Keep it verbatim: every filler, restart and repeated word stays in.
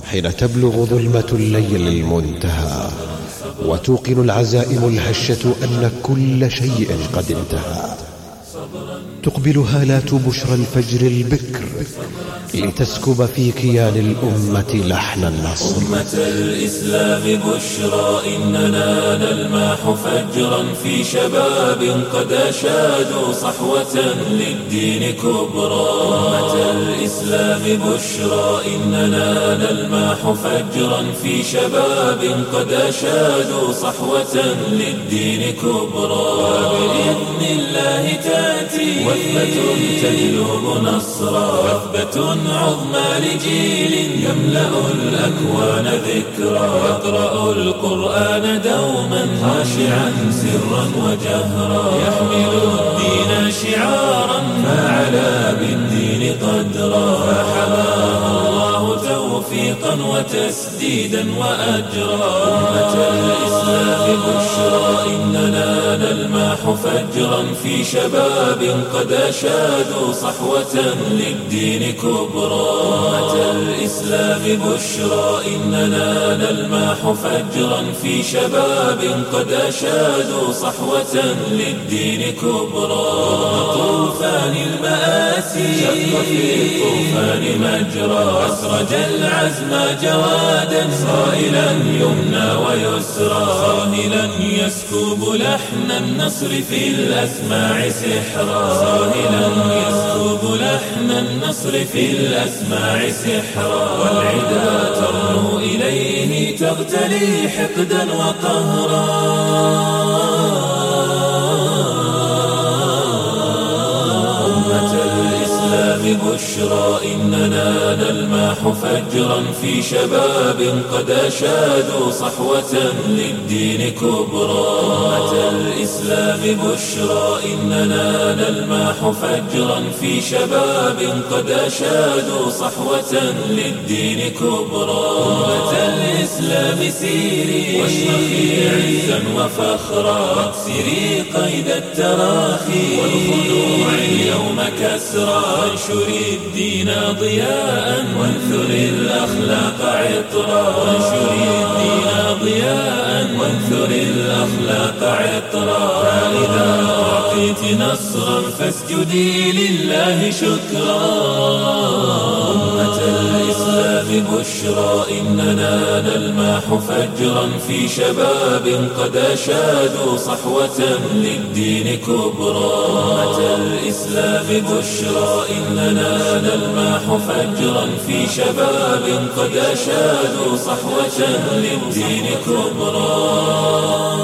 حين تبلغ ظلمة الليل المنتهى وتوقن العزائم الهشة أن كل شيء قد انتهى، تقبل هالات بشرى الفجر البكر لتسكب في كيان الأمة لحن النصر. أمة الإسلام بشرى إننا نلمح فجرا في شباب قد أشادوا صحوة للدين كبرى. أمة الإسلام بشرى إننا نلمح فجرا في شباب قد أشادوا صحوة للدين كبرى. وبإذن الله تأتي وثبة تجلب نصرا، وثبة عظمى لجيل يملأ الأكوان ذكرا، يقرأ القرآن دوما خاشعا سرا وجهرا، يحمل الدين شعارا فعلى بالدين قدرا، فحماها الله توفيقا وتسديدا وأجرا. أمة الإسلام بشرى إننا نلمح فجرا في شباب قد أشادوا صحوة للدين كبرى. أمة الإسلام بشرى إننا نلمح فجرا في شباب قد أشادوا صحوة للدين كبرى. طوفان المآسي شق في الطوفان مجرى، أسرج العزم جوادا صائلا يمنى ويسرى، صاهلا يسكب لحن النصر في الأسماع سحرا، صاهلا يسكب لحن النصر في الأسماع سحرا، والعدا ترنو إليه تغتلي حقدا وقهرا. بشرى إننا نلمح فجرا في شباب قد أشادوا صحوة للدين كبرى. أمة الإسلام بشرى إننا نلمح فجرا في شباب قد أشادوا صحوة للدين كبرى. أمة الإسلام سيري واشرخي عزا وفخرا، واكسري قيد التراخي والخنوع اليوم كسرا، وانشري الدين ضياء وانثري الأخلاق عطرا، وانشري الدين ضياء وانثري الأخلاق عطرا. فإذا أعطيت نصرا فاسجدي لله شكرا. أمة الإسلام بشرى إننا نلمح فجرا في شباب قد أشادوا صحوة للدين كبرى. أمة الإسلام بشرى إننا نلمح فجرا في شباب قد أشادوا صحوة للدين كبرى.